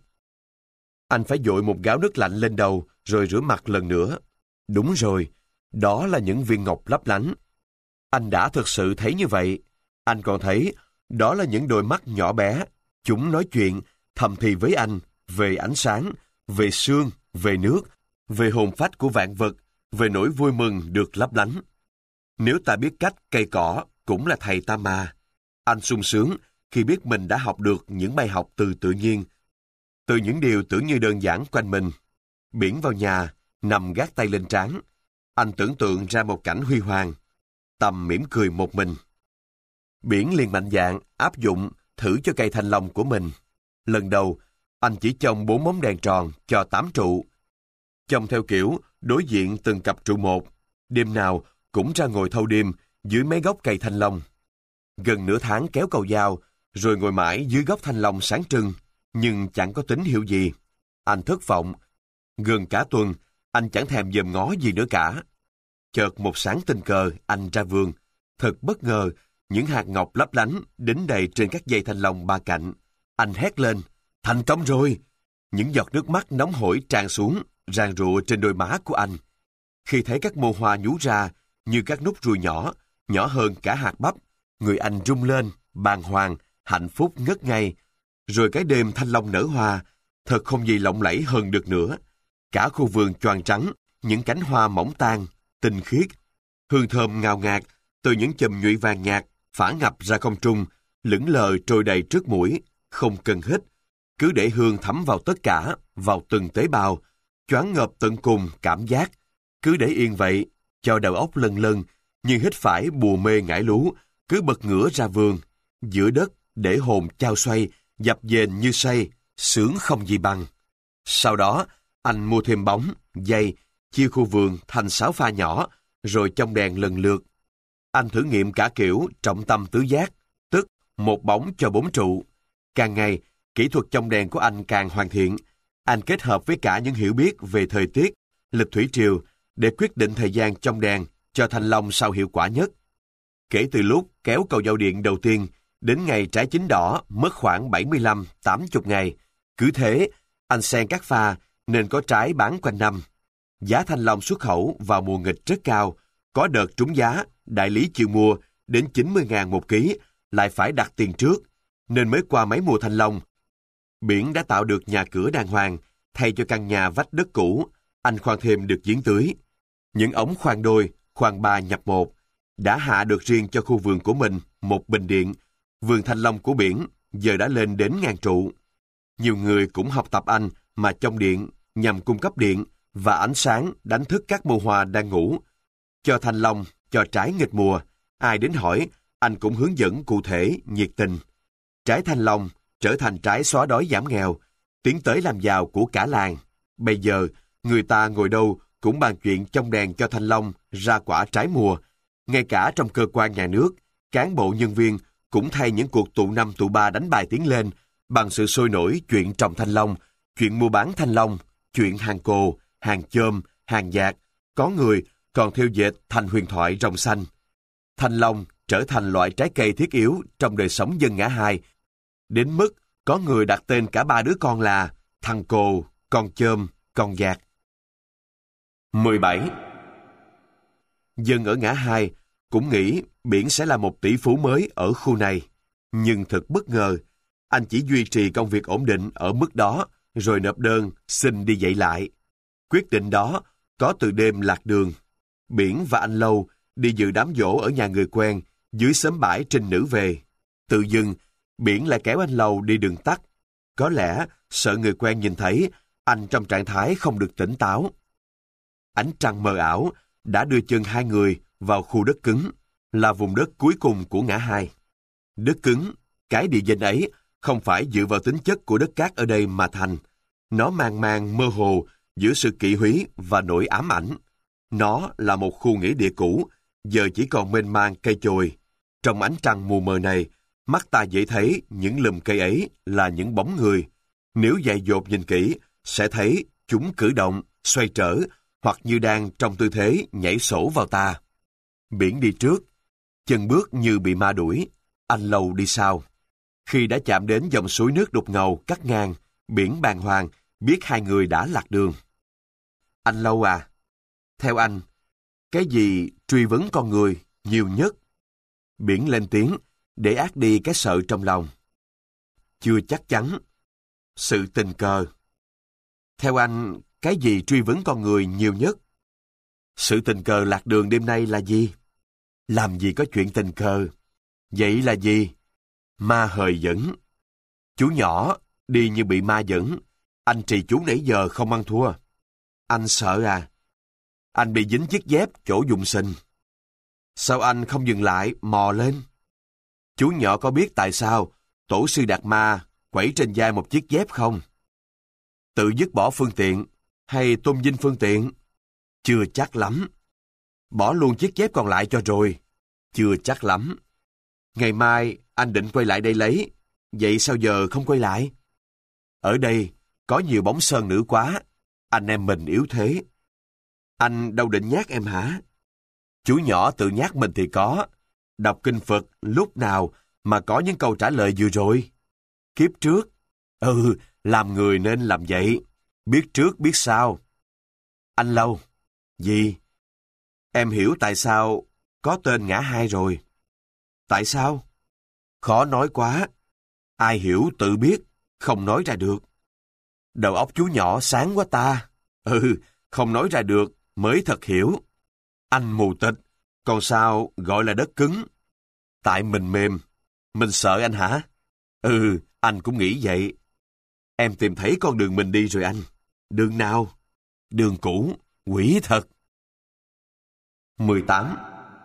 Anh phải dội một gáo nước lạnh lên đầu rồi rửa mặt lần nữa. Đúng rồi, đó là những viên ngọc lấp lánh. Anh đã thực sự thấy như vậy. Anh còn thấy đó là những đôi mắt nhỏ bé. Chúng nói chuyện thầm thì với anh về ánh sáng, về sương, về nước, về hồn phách của vạn vật, về nỗi vui mừng được lấp lánh. Nếu ta biết cách cây cỏ cũng là thầy ta mà. Anh sung sướng khi biết mình đã học được những bài học từ tự nhiên, từ những điều tưởng như đơn giản quanh mình. Biển vào nhà, nằm gác tay lên trán. Anh tưởng tượng ra một cảnh huy hoàng. Tầm mỉm cười một mình. Biển liền mạnh dạn áp dụng thử cho cây thanh long của mình. Lần đầu, anh chỉ trồng bốn bóng đèn tròn cho tám trụ. Trồng theo kiểu đối diện từng cặp trụ một. Đêm nào cũng ra ngồi thâu đêm dưới mấy gốc cây thanh long. Gần nửa tháng kéo cầu dao, rồi ngồi mãi dưới gốc thanh long sáng trưng, nhưng chẳng có tín hiệu gì. Anh thất vọng. Gần cả tuần, anh chẳng thèm dòm ngó gì nữa cả. Chợt một sáng tình cờ, anh ra vườn. Thật bất ngờ, những hạt ngọc lấp lánh đính đầy trên các dây thanh long ba cạnh. Anh hét lên, thành công rồi! Những giọt nước mắt nóng hổi tràn xuống, ràn rụa trên đôi má của anh. Khi thấy các mô hoa nhú ra như các nút ruồi nhỏ, nhỏ hơn cả hạt bắp, người anh rung lên, bàng hoàng, hạnh phúc ngất ngây. Rồi cái đêm thanh long nở hoa, thật không gì lộng lẫy hơn được nữa. Cả khu vườn choàng trắng, những cánh hoa mỏng tang, tinh khiết. Hương thơm ngào ngạt từ những chùm nhụy vàng nhạt phả ngập ra không trung, lững lờ trôi đầy trước mũi, không cần hít. Cứ để hương thấm vào tất cả, vào từng tế bào, choáng ngợp tận cùng cảm giác. Cứ để yên vậy, cho đầu óc lân lân, như hít phải bùa mê ngải lú, cứ bật ngửa ra vườn, giữa đất để hồn chao xoay, dập dềnh như say, sướng không gì bằng. Sau đó, anh mua thêm bóng, dây, chia khu vườn thành sáu pha nhỏ, rồi chông đèn lần lượt. Anh thử nghiệm cả kiểu trọng tâm tứ giác, tức một bóng cho bốn trụ. Càng ngày, kỹ thuật chông đèn của anh càng hoàn thiện. Anh kết hợp với cả những hiểu biết về thời tiết, lịch thủy triều để quyết định thời gian chông đèn cho thanh long sao hiệu quả nhất. Kể từ lúc kéo cầu giao điện đầu tiên, đến ngày trái chín đỏ mất khoảng bảy mươi lăm đến tám mươi ngày. Cứ thế, anh xen các pha nên có trái bán quanh năm. Giá thanh long xuất khẩu vào mùa nghịch rất cao, có đợt trúng giá, đại lý chịu mua đến chín mươi ngàn một ký, lại phải đặt tiền trước, nên mới qua mấy mùa thanh long. Biển đã tạo được nhà cửa đàng hoàng, thay cho căn nhà vách đất cũ, anh khoan thêm được giếng tưới. Những ống khoan đôi, khoan ba nhập một, đã hạ được riêng cho khu vườn của mình một bình điện. Vườn thanh long của Biển giờ đã lên đến ngàn trụ. Nhiều người cũng học tập anh mà chông điện nhằm cung cấp điện và ánh sáng đánh thức các bông hoa đang ngủ. Cho thanh long, cho trái nghịch mùa, ai đến hỏi, anh cũng hướng dẫn cụ thể, nhiệt tình. Trái thanh long trở thành trái xóa đói giảm nghèo, tiến tới làm giàu của cả làng. Bây giờ, người ta ngồi đâu cũng bàn chuyện chông đèn cho thanh long ra quả trái mùa. Ngay cả trong cơ quan nhà nước, cán bộ nhân viên cũng thay những cuộc tụ năm tụ ba đánh bài tiến lên bằng sự sôi nổi chuyện trồng thanh long, chuyện mua bán thanh long, chuyện hàng cồ, hàng chôm, hàng dạt. Có người còn thêu dệt thành huyền thoại rồng xanh. Thanh long trở thành loại trái cây thiết yếu trong đời sống dân ngã hai, đến mức có người đặt tên cả ba đứa con là thằng cồ, con chôm, con dạt. mười bảy. Dân ở ngã hai cũng nghĩ Biển sẽ là một tỷ phú mới ở khu này. Nhưng thật bất ngờ, anh chỉ duy trì công việc ổn định ở mức đó, rồi nộp đơn xin đi dạy lại. Quyết định đó có từ đêm lạc đường. Biển và anh Lâu đi dự đám giỗ ở nhà người quen dưới xóm bãi Trinh Nữ về. Tự dưng, Biển lại kéo anh Lâu đi đường tắt. Có lẽ sợ người quen nhìn thấy anh trong trạng thái không được tỉnh táo. Ánh trăng mờ ảo đã đưa chân hai người vào khu đất cứng, là vùng đất cuối cùng của ngã hai. Đất cứng, cái địa danh ấy không phải dựa vào tính chất của đất cát ở đây mà thành. Nó mang mang mơ hồ giữa sự kỵ húy và nỗi ám ảnh. Nó là một khu nghĩa địa cũ, giờ chỉ còn mênh mang cây chồi. Trong ánh trăng mù mờ này, mắt ta dễ thấy những lùm cây ấy là những bóng người. Nếu dại dột nhìn kỹ, sẽ thấy chúng cử động, xoay trở, hoặc như đang trong tư thế nhảy sổ vào ta. Biển đi trước, chân bước như bị ma đuổi, anh Lâu đi sau. Khi đã chạm đến dòng suối nước đục ngầu cắt ngang, Biển bàng hoàng biết hai người đã lạc đường. Anh Lâu à, theo anh, cái gì truy vấn con người nhiều nhất? Biển lên tiếng để át đi cái sợ trong lòng. Chưa chắc chắn. Sự tình cờ. Theo anh, cái gì truy vấn con người nhiều nhất? Sự tình cờ lạc đường đêm nay là gì? Làm gì có chuyện tình cờ? Vậy là gì? Ma hời dẫn. Chú nhỏ, đi như bị ma dẫn. Anh trì chú nãy giờ không ăn thua. Anh sợ à? Anh bị dính chiếc dép chỗ dùng sình. Sao anh không dừng lại, mò lên? Chú nhỏ có biết tại sao tổ sư Đạt Ma quẩy trên vai một chiếc dép không? Tự dứt bỏ phương tiện hay tôn vinh phương tiện? Chưa chắc lắm. Bỏ luôn chiếc dép còn lại cho rồi? Chưa chắc lắm. Ngày mai anh định quay lại đây lấy, vậy sao giờ không quay lại? Ở đây có nhiều bóng sơn nữ quá, anh em mình yếu thế. Anh đâu định nhát em hả? Chú nhỏ tự nhát mình thì có. Đọc kinh Phật lúc nào mà có những câu trả lời vừa rồi? Kiếp trước. Ừ, làm người nên làm vậy. Biết trước biết sau. Anh Lâu. Gì? Em hiểu tại sao có tên ngã hai rồi. Tại sao? Khó nói quá. Ai hiểu tự biết, không nói ra được. Đầu óc chú nhỏ sáng quá ta. Ừ, không nói ra được mới thật hiểu. Anh mù tịch, còn sao gọi là đất cứng? Tại mình mềm. Mình sợ anh hả? Ừ, anh cũng nghĩ vậy. Em tìm thấy con đường mình đi rồi anh. Đường nào? Đường cũ, quỷ thật. mười tám.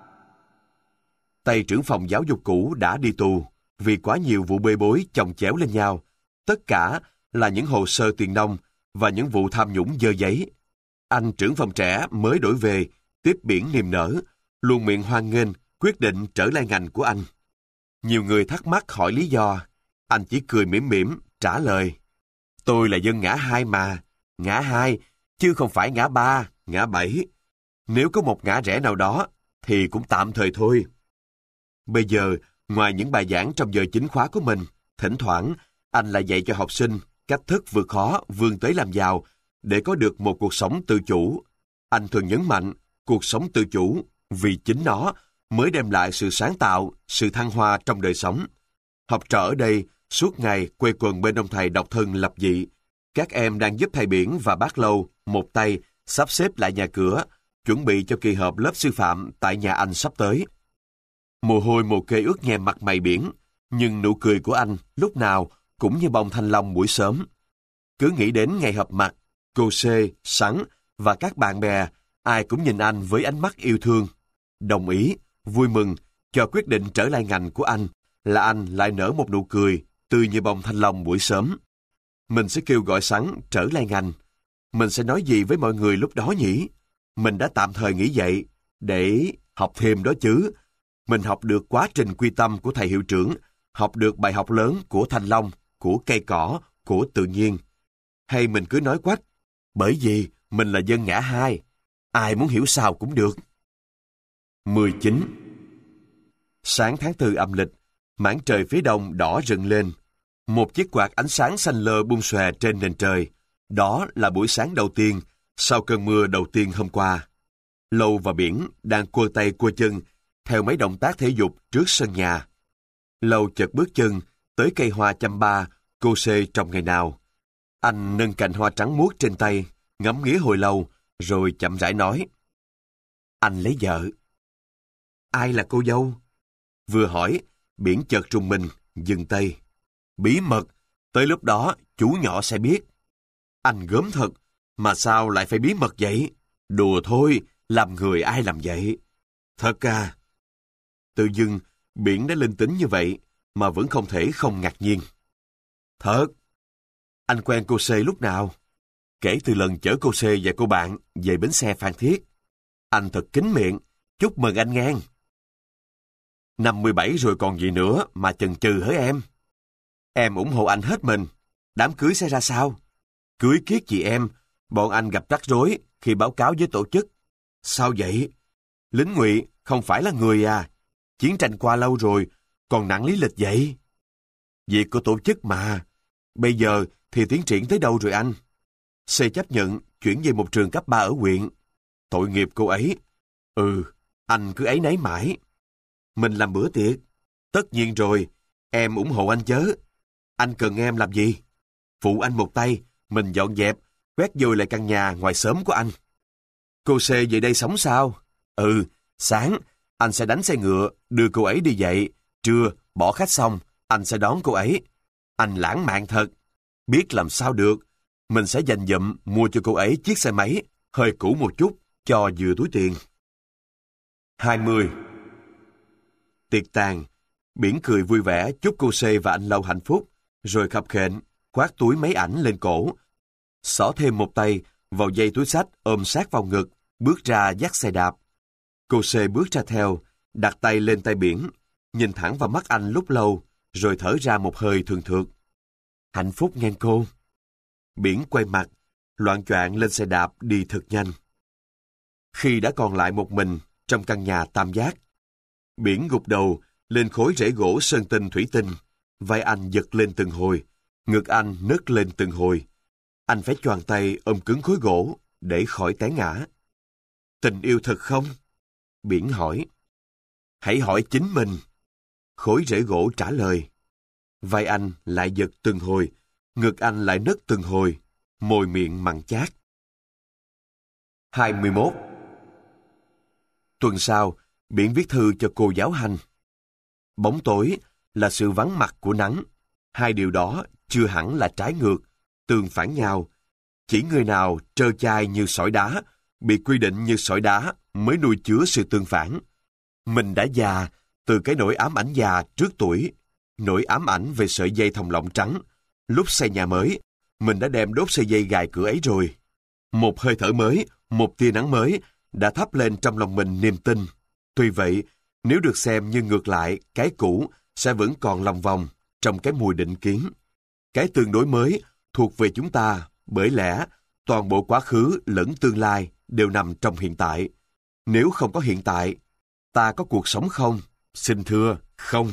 Tây trưởng phòng giáo dục cũ đã đi tù vì quá nhiều vụ bê bối chồng chéo lên nhau. Tất cả là những hồ sơ tiền nông và những vụ tham nhũng dơ giấy. Anh trưởng phòng trẻ mới đổi về, tiếp Biển niềm nở, luôn miệng hoan nghênh quyết định trở lại ngành của anh. Nhiều người thắc mắc hỏi lý do, anh chỉ cười mỉm mỉm trả lời: tôi là dân ngã hai mà, ngã hai, chứ không phải ngã ba, ngã bảy. Nếu có một ngã rẽ nào đó, thì cũng tạm thời thôi. Bây giờ, ngoài những bài giảng trong giờ chính khóa của mình, thỉnh thoảng, anh lại dạy cho học sinh cách thức vượt khó vươn tới làm giàu để có được một cuộc sống tự chủ. Anh thường nhấn mạnh cuộc sống tự chủ vì chính nó mới đem lại sự sáng tạo, sự thăng hoa trong đời sống. Học trò ở đây suốt ngày quây quần bên ông thầy độc thân lập dị. Các em đang giúp thầy Biển và bác Lâu một tay sắp xếp lại nhà cửa, chuẩn bị cho kỳ họp lớp sư phạm tại nhà anh sắp tới. Mồ hôi mồ kê ướt nhèm mặt mày Biển, nhưng nụ cười của anh lúc nào cũng như bông thanh long buổi sớm. Cứ nghĩ đến ngày họp mặt, cô C, Sắn và các bạn bè, ai cũng nhìn anh với ánh mắt yêu thương. Đồng ý, vui mừng cho quyết định trở lại ngành của anh, là anh lại nở một nụ cười tươi như bông thanh long buổi sớm. Mình sẽ kêu gọi Sắn trở lại ngành. Mình sẽ nói gì với mọi người lúc đó nhỉ? Mình đã tạm thời nghỉ dậy để học thêm đó chứ. Mình học được quá trình quy tâm của thầy hiệu trưởng, học được bài học lớn của thanh long, của cây cỏ, của tự nhiên. Hay mình cứ nói quách, bởi vì mình là dân ngã hai. Ai muốn hiểu sao cũng được. mười chín. Sáng tháng tư âm lịch, mảng trời phía đông đỏ rừng lên. Một chiếc quạt ánh sáng xanh lơ bung xòe trên nền trời. Đó là buổi sáng đầu tiên, sau cơn mưa đầu tiên hôm qua. Lâu và Biển đang cua tay cua chân, theo mấy động tác thể dục trước sân nhà. Lâu chợt bước chân tới cây hoa chăm ba cô xê trong ngày nào. Anh nâng cành hoa trắng muốt trên tay, ngắm nghía hồi lâu, rồi chậm rãi nói: anh lấy vợ. Ai là cô dâu? Vừa hỏi, Biển chợt rùng mình, dừng tay. Bí mật, tới lúc đó chú nhỏ sẽ biết. Anh gớm thật, mà sao lại phải bí mật vậy? Đùa thôi, làm người ai làm vậy? Thật à? Tự dưng, Biển đã linh tính như vậy, mà vẫn không thể không ngạc nhiên. Thật? Anh quen cô C lúc nào? Kể từ lần chở cô C và cô bạn về bến xe Phan Thiết. Anh thật kín miệng, chúc mừng anh ngang. Năm mười bảy rồi còn gì nữa mà chần chừ hỡi em? Em ủng hộ anh hết mình. Đám cưới sẽ ra sao? Cưới kiết chị em, bọn anh gặp rắc rối khi báo cáo với tổ chức. Sao vậy? Lính ngụy không phải là người à? Chiến tranh qua lâu rồi, còn nặng lý lịch vậy? Việc của tổ chức mà. Bây giờ thì tiến triển tới đâu rồi anh? C chấp nhận chuyển về một trường cấp ba ở huyện. Tội nghiệp cô ấy. Ừ, anh cứ ấy nấy mãi. Mình làm bữa tiệc. Tất nhiên rồi, em ủng hộ anh chớ. Anh cần em làm gì? Phụ anh một tay, mình dọn dẹp, quét dôi lại căn nhà ngoài xóm của anh. Cô C về đây sống sao? Ừ, sáng, anh sẽ đánh xe ngựa, đưa cô ấy đi dạy. Trưa, bỏ khách xong, anh sẽ đón cô ấy. Anh lãng mạn thật. Biết làm sao được. Mình sẽ dành dụm mua cho cô ấy chiếc xe máy, hơi cũ một chút, cho vừa túi tiền. hai mươi. Tiệc tàn, Biển cười vui vẻ chúc cô C và anh Lâu hạnh phúc, rồi khập khệnh, khoác túi máy ảnh lên cổ, xỏ thêm một tay vào dây túi xách ôm sát vào ngực, bước ra dắt xe đạp. Cô C bước ra theo, đặt tay lên tay Biển, nhìn thẳng vào mắt anh lúc lâu, rồi thở ra một hơi thường thượt. Hạnh phúc ngang cô. Biển quay mặt, loạng choạng lên xe đạp đi thật nhanh. Khi đã còn lại một mình trong căn nhà tam giác, Biển gục đầu lên khối rễ gỗ sơn tinh thủy tinh, vai anh giật lên từng hồi, ngực anh nứt lên từng hồi. Anh phải choàng tay ôm cứng khối gỗ để khỏi té ngã. Tình yêu thật không? Biển hỏi. Hãy hỏi chính mình. Khối rễ gỗ trả lời. Vai anh lại giật từng hồi, ngực anh lại nứt từng hồi, môi miệng mặn chát. hai mươi mốt. Tuần sau, Biển viết thư cho cô giáo Hành. Bóng tối là sự vắng mặt của nắng. Hai điều đó chưa hẳn là trái ngược, tương phản nhau. Chỉ người nào trơ chai như sỏi đá, bị quy định như sỏi đá mới nuôi chứa sự tương phản. Mình đã già từ cái nỗi ám ảnh già trước tuổi, nỗi ám ảnh về sợi dây thòng lọng trắng. Lúc xây nhà mới, mình đã đem đốt sợi dây gài cửa ấy rồi. Một hơi thở mới một tia nắng mới đã thắp lên trong lòng mình niềm tin. Tuy vậy, nếu được xem như ngược lại, cái cũ sẽ vẫn còn lòng vòng trong cái mùi định kiến. Cái tương đối mới thuộc về chúng ta, bởi lẽ toàn bộ quá khứ lẫn tương lai đều nằm trong hiện tại. Nếu không có hiện tại, ta có cuộc sống không? Xin thưa, không.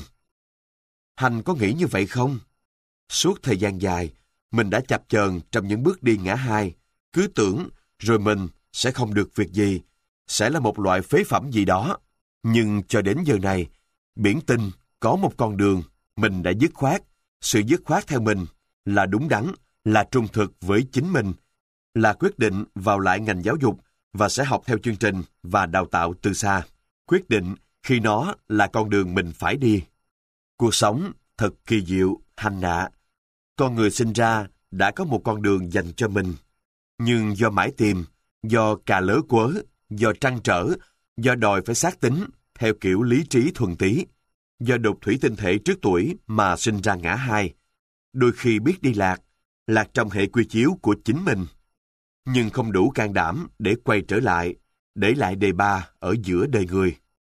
Hanh có nghĩ như vậy không? Suốt thời gian dài, mình đã chập chờn trong những bước đi ngã hai, cứ tưởng rồi mình sẽ không được việc gì, sẽ là một loại phế phẩm gì đó. Nhưng cho đến giờ này, biển tin có một con đường, mình đã dứt khoát. Sự dứt khoát theo mình là đúng đắn, là trung thực với chính mình, là quyết định vào lại ngành giáo dục và sẽ học theo chương trình và đào tạo từ xa. Quyết định khi nó là con đường mình phải đi. Cuộc sống thật kỳ diệu, hành hạ. Con người sinh ra đã có một con đường dành cho mình. Nhưng do mãi tìm, do cà lớ quớ, do trăn trở, do đòi phải xác tính theo kiểu lý trí thuần tí, do đột thủy tinh thể trước tuổi mà sinh ra ngã hai. Đôi khi biết đi lạc, lạc trong hệ quy chiếu của chính mình, nhưng không đủ can đảm để quay trở lại, để lại đề ba ở giữa đời người.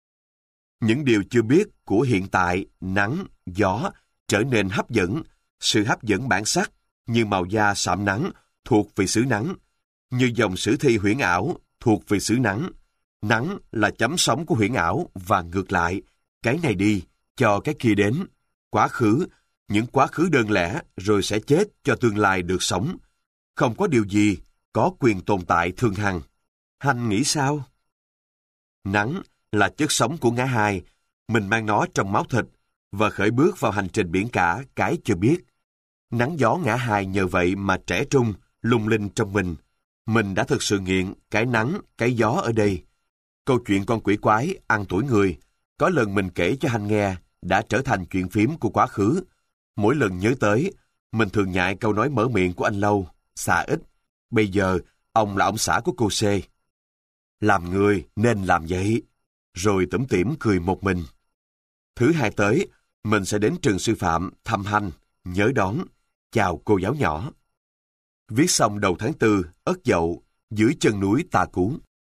Những điều chưa biết của hiện tại, nắng, gió, trở nên hấp dẫn, sự hấp dẫn bản sắc, như màu da sạm nắng, thuộc về xứ nắng, như dòng sử thi huyễn ảo, thuộc về xứ nắng. Nắng là chấm sống của huyễn ảo và ngược lại, cái này đi, cho cái kia đến. Quá khứ, những quá khứ đơn lẻ rồi sẽ chết cho tương lai được sống. Không có điều gì có quyền tồn tại thường hằng. Hanh nghĩ sao? Nắng là chất sống của ngã hai, mình mang nó trong máu thịt và khởi bước vào hành trình biển cả cái chưa biết. Nắng gió ngã hai nhờ vậy mà trẻ trung, lung linh trong mình. Mình đã thực sự nghiện cái nắng, cái gió ở đây. Câu chuyện con quỷ quái ăn tuổi người, có lần mình kể cho Hanh nghe, đã trở thành chuyện phím của quá khứ. Mỗi lần nhớ tới, mình thường nhại câu nói mở miệng của anh Lâu, xà ít. Bây giờ, ông là ông xã của cô C. Làm người nên làm vậy. Rồi tủm tỉm cười một mình. Thứ hai tới, mình sẽ đến trường sư phạm thăm Hanh, nhớ đón, chào cô giáo nhỏ. Viết xong đầu tháng tư, Ất Dậu, dưới chân núi Tà Cú.